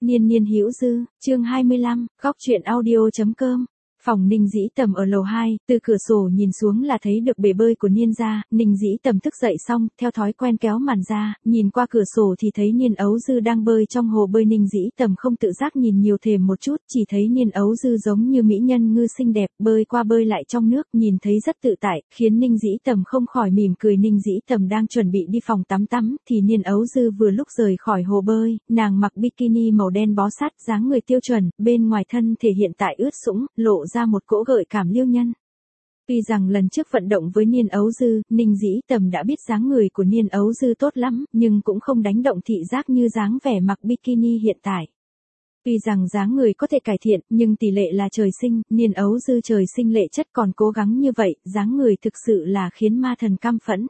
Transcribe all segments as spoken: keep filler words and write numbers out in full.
Niên niên hữu dư, chương hai mươi lăm, góc truyện audio.com. Phòng Ninh Dĩ Tầm ở lầu hai, từ cửa sổ nhìn xuống là thấy được bể bơi của Niên gia. Ninh Dĩ Tầm thức dậy xong, theo thói quen kéo màn ra, nhìn qua cửa sổ thì thấy Niên Ấu Dư đang bơi trong hồ bơi. Ninh Dĩ Tầm không tự giác nhìn nhiều thềm một chút, chỉ thấy Niên Ấu Dư giống như mỹ nhân ngư xinh đẹp, bơi qua bơi lại trong nước, nhìn thấy rất tự tại, khiến Ninh Dĩ Tầm không khỏi mỉm cười. Ninh Dĩ Tầm đang chuẩn bị đi phòng tắm tắm, thì Niên Ấu Dư vừa lúc rời khỏi hồ bơi, nàng mặc bikini màu đen bó sát, dáng người tiêu chuẩn, bên ngoài thân thể hiện tại ướt sũng, lộ ra một cỗ gợi cảm liêu nhân. Tuy rằng lần trước vận động với Niên Ấu Dư, Ninh Dĩ Tầm đã biết dáng người của Niên Ấu Dư tốt lắm, nhưng cũng không đánh động thị giác như dáng vẻ mặc bikini hiện tại. Tuy rằng dáng người có thể cải thiện, nhưng tỷ lệ là trời sinh, Niên Ấu Dư trời sinh lệ chất, còn cố gắng như vậy, dáng người thực sự là khiến ma thần căm phẫn.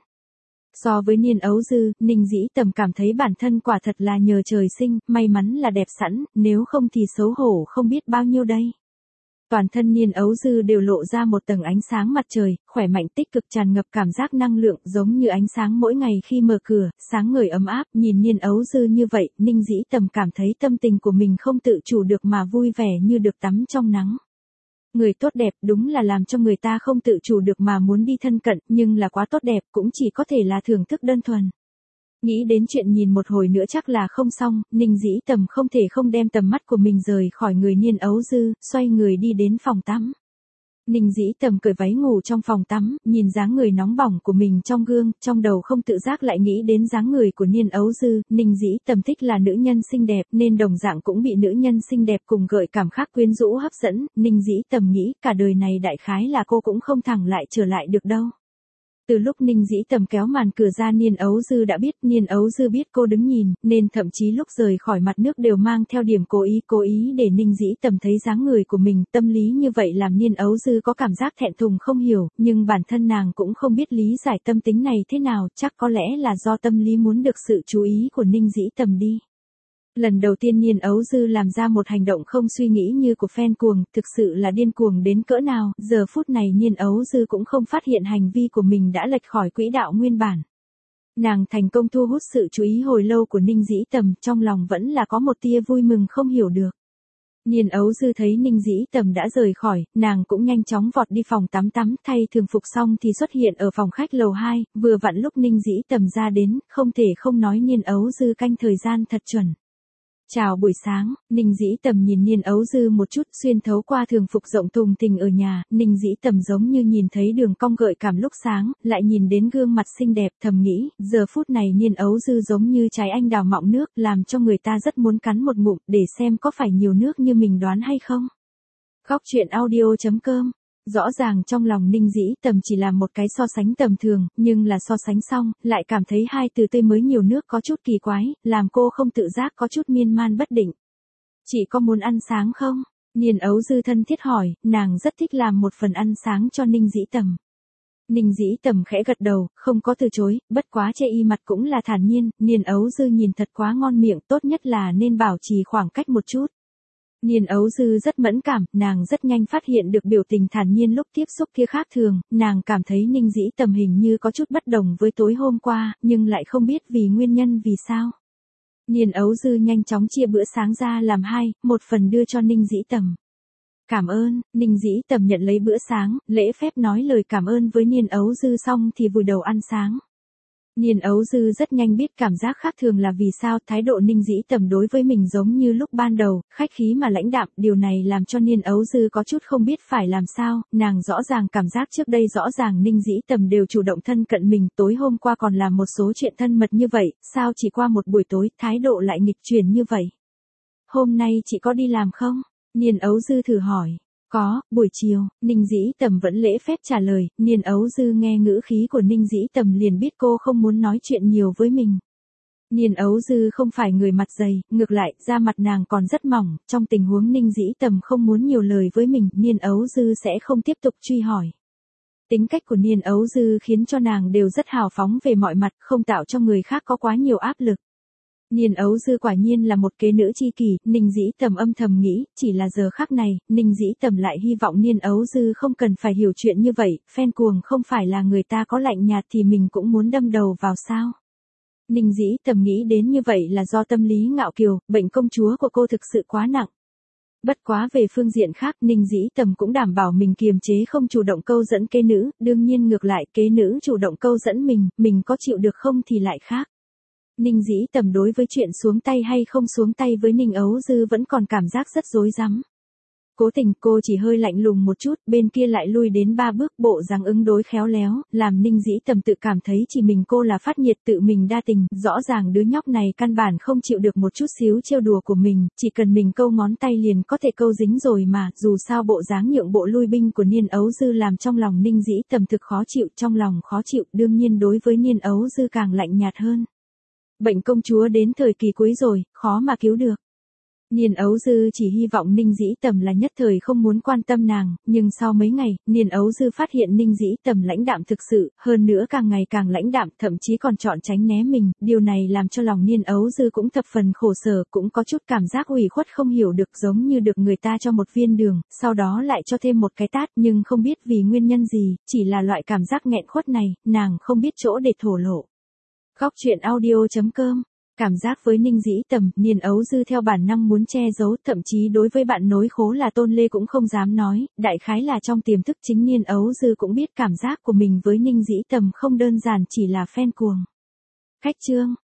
So với Niên Ấu Dư, Ninh Dĩ Tầm cảm thấy bản thân quả thật là nhờ trời sinh, may mắn là đẹp sẵn, nếu không thì xấu hổ không biết bao nhiêu đây. Toàn thân Niên Ấu Dư đều lộ ra một tầng ánh sáng mặt trời, khỏe mạnh tích cực, tràn ngập cảm giác năng lượng, giống như ánh sáng mỗi ngày khi mở cửa, sáng ngời ấm áp. Nhìn Niên Ấu Dư như vậy, Ninh Dĩ Tầm cảm thấy tâm tình của mình không tự chủ được mà vui vẻ như được tắm trong nắng. Người tốt đẹp đúng là làm cho người ta không tự chủ được mà muốn đi thân cận, nhưng là quá tốt đẹp cũng chỉ có thể là thưởng thức đơn thuần. Nghĩ đến chuyện nhìn một hồi nữa chắc là không xong, Ninh Dĩ Tầm không thể không đem tầm mắt của mình rời khỏi người Niên Ấu Dư, xoay người đi đến phòng tắm. Ninh Dĩ Tầm cởi váy ngủ trong phòng tắm, nhìn dáng người nóng bỏng của mình trong gương, trong đầu không tự giác lại nghĩ đến dáng người của Niên Ấu Dư. Ninh Dĩ Tầm thích là nữ nhân xinh đẹp, nên đồng dạng cũng bị nữ nhân xinh đẹp cùng gợi cảm khác quyến rũ hấp dẫn. Ninh Dĩ Tầm nghĩ cả đời này đại khái là cô cũng không thẳng lại trở lại được đâu. Từ lúc Ninh Dĩ Tầm kéo màn cửa ra, Niên Ấu Dư đã biết, Niên Ấu Dư biết cô đứng nhìn, nên thậm chí lúc rời khỏi mặt nước đều mang theo điểm cố ý, cố ý để Ninh Dĩ Tầm thấy dáng người của mình. Tâm lý như vậy làm Niên Ấu Dư có cảm giác thẹn thùng không hiểu, nhưng bản thân nàng cũng không biết lý giải tâm tính này thế nào, chắc có lẽ là do tâm lý muốn được sự chú ý của Ninh Dĩ Tầm đi. Lần đầu tiên Niên Ấu Dư làm ra một hành động không suy nghĩ như của fan cuồng, thực sự là điên cuồng đến cỡ nào. Giờ phút này Niên Ấu Dư cũng không phát hiện hành vi của mình đã lệch khỏi quỹ đạo nguyên bản. Nàng thành công thu hút sự chú ý hồi lâu của Ninh Dĩ Tầm, trong lòng vẫn là có một tia vui mừng không hiểu được. Niên Ấu Dư thấy Ninh Dĩ Tầm đã rời khỏi, nàng cũng nhanh chóng vọt đi phòng tắm tắm, thay thường phục xong thì xuất hiện ở phòng khách lầu hai, vừa vặn lúc Ninh Dĩ Tầm ra đến, không thể không nói Niên Ấu Dư canh thời gian thật chuẩn. Chào buổi sáng, Ninh Dĩ Tầm nhìn Niên Ấu Dư một chút, xuyên thấu qua thường phục rộng thùng thình ở nhà, Ninh Dĩ Tầm giống như nhìn thấy đường cong gợi cảm lúc sáng, lại nhìn đến gương mặt xinh đẹp, thầm nghĩ, giờ phút này Niên Ấu Dư giống như trái anh đào mọng nước, làm cho người ta rất muốn cắn một ngụm, để xem có phải nhiều nước như mình đoán hay không. Góc truyện audio.com. Rõ ràng trong lòng Ninh Dĩ Tầm chỉ là một cái so sánh tầm thường, nhưng là so sánh xong, lại cảm thấy hai từ tươi mới nhiều nước có chút kỳ quái, làm cô không tự giác có chút miên man bất định. Chị có muốn ăn sáng không? Niên Ấu Dư thân thiết hỏi, nàng rất thích làm một phần ăn sáng cho Ninh Dĩ Tầm. Ninh Dĩ Tầm khẽ gật đầu, không có từ chối, bất quá chê y mặt cũng là thản nhiên. Niên Ấu Dư nhìn thật quá ngon miệng, tốt nhất là nên bảo trì khoảng cách một chút. Niên Ấu Dư rất mẫn cảm, nàng rất nhanh phát hiện được biểu tình thản nhiên lúc tiếp xúc kia khác thường, nàng cảm thấy Ninh Dĩ Tầm hình như có chút bất đồng với tối hôm qua, nhưng lại không biết vì nguyên nhân vì sao. Niên Ấu Dư nhanh chóng chia bữa sáng ra làm hai, một phần đưa cho Ninh Dĩ Tầm. Cảm ơn. Ninh Dĩ Tầm nhận lấy bữa sáng, lễ phép nói lời cảm ơn với Niên Ấu Dư xong thì vùi đầu ăn sáng. Niên Ấu Dư rất nhanh biết cảm giác khác thường là vì sao, thái độ Ninh Dĩ Tầm đối với mình giống như lúc ban đầu, khách khí mà lãnh đạm, điều này làm cho Niên Ấu Dư có chút không biết phải làm sao. Nàng rõ ràng cảm giác trước đây rõ ràng Ninh Dĩ Tầm đều chủ động thân cận mình, tối hôm qua còn làm một số chuyện thân mật như vậy, sao chỉ qua một buổi tối, thái độ lại nghịch chuyển như vậy. Hôm nay chị có đi làm không? Niên Ấu Dư thử hỏi. Có, buổi chiều, Ninh Dĩ Tầm vẫn lễ phép trả lời. Niên Ấu Dư nghe ngữ khí của Ninh Dĩ Tầm liền biết cô không muốn nói chuyện nhiều với mình. Niên Ấu Dư không phải người mặt dày, ngược lại, da mặt nàng còn rất mỏng, trong tình huống Ninh Dĩ Tầm không muốn nhiều lời với mình, Niên Ấu Dư sẽ không tiếp tục truy hỏi. Tính cách của Niên Ấu Dư khiến cho nàng đều rất hào phóng về mọi mặt, không tạo cho người khác có quá nhiều áp lực. Niên Ấu Dư quả nhiên là một kế nữ tri kỷ, Ninh Dĩ Tầm âm thầm nghĩ, chỉ là giờ khắc này, Ninh Dĩ Tầm lại hy vọng Niên Ấu Dư không cần phải hiểu chuyện như vậy, fan cuồng không phải là người ta có lạnh nhạt thì mình cũng muốn đâm đầu vào sao. Ninh Dĩ Tầm nghĩ đến như vậy là do tâm lý ngạo kiều, bệnh công chúa của cô thực sự quá nặng. Bất quá về phương diện khác, Ninh Dĩ Tầm cũng đảm bảo mình kiềm chế không chủ động câu dẫn kế nữ, đương nhiên ngược lại kế nữ chủ động câu dẫn mình, mình có chịu được không thì lại khác. Ninh Dĩ Tầm đối với chuyện xuống tay hay không xuống tay với Ninh Ấu Dư vẫn còn cảm giác rất rối rắm. Cố Tình cô chỉ hơi lạnh lùng một chút, bên kia lại lui đến ba bước, bộ dáng ứng đối khéo léo, làm Ninh Dĩ Tầm tự cảm thấy chỉ mình cô là phát nhiệt, tự mình đa tình, rõ ràng đứa nhóc này căn bản không chịu được một chút xíu trêu đùa của mình, chỉ cần mình câu ngón tay liền có thể câu dính rồi mà, dù sao bộ dáng nhượng bộ lui binh của Niên Ấu Dư làm trong lòng Ninh Dĩ Tầm thực khó chịu, trong lòng khó chịu, đương nhiên đối với Niên Ấu Dư càng lạnh nhạt hơn. Bệnh công chúa đến thời kỳ cuối rồi, khó mà cứu được. Niên Ấu Dư chỉ hy vọng Ninh Dĩ Tầm là nhất thời không muốn quan tâm nàng, nhưng sau mấy ngày, Niên Ấu Dư phát hiện Ninh Dĩ Tầm lãnh đạm thực sự, hơn nữa càng ngày càng lãnh đạm, thậm chí còn chọn tránh né mình, điều này làm cho lòng Niên Ấu Dư cũng thập phần khổ sở, cũng có chút cảm giác ủy khuất không hiểu được, giống như được người ta cho một viên đường, sau đó lại cho thêm một cái tát, nhưng không biết vì nguyên nhân gì, chỉ là loại cảm giác nghẹn khuất này, nàng không biết chỗ để thổ lộ. Góc truyện audio chấm com. Cảm giác với Ninh Dĩ Tầm, Niên Ấu Dư theo bản năng muốn che giấu, thậm chí đối với bạn nối khố là Tôn Lê cũng không dám nói, đại khái là trong tiềm thức chính Niên Ấu Dư cũng biết cảm giác của mình với Ninh Dĩ Tầm không đơn giản chỉ là phen cuồng. Khách chương.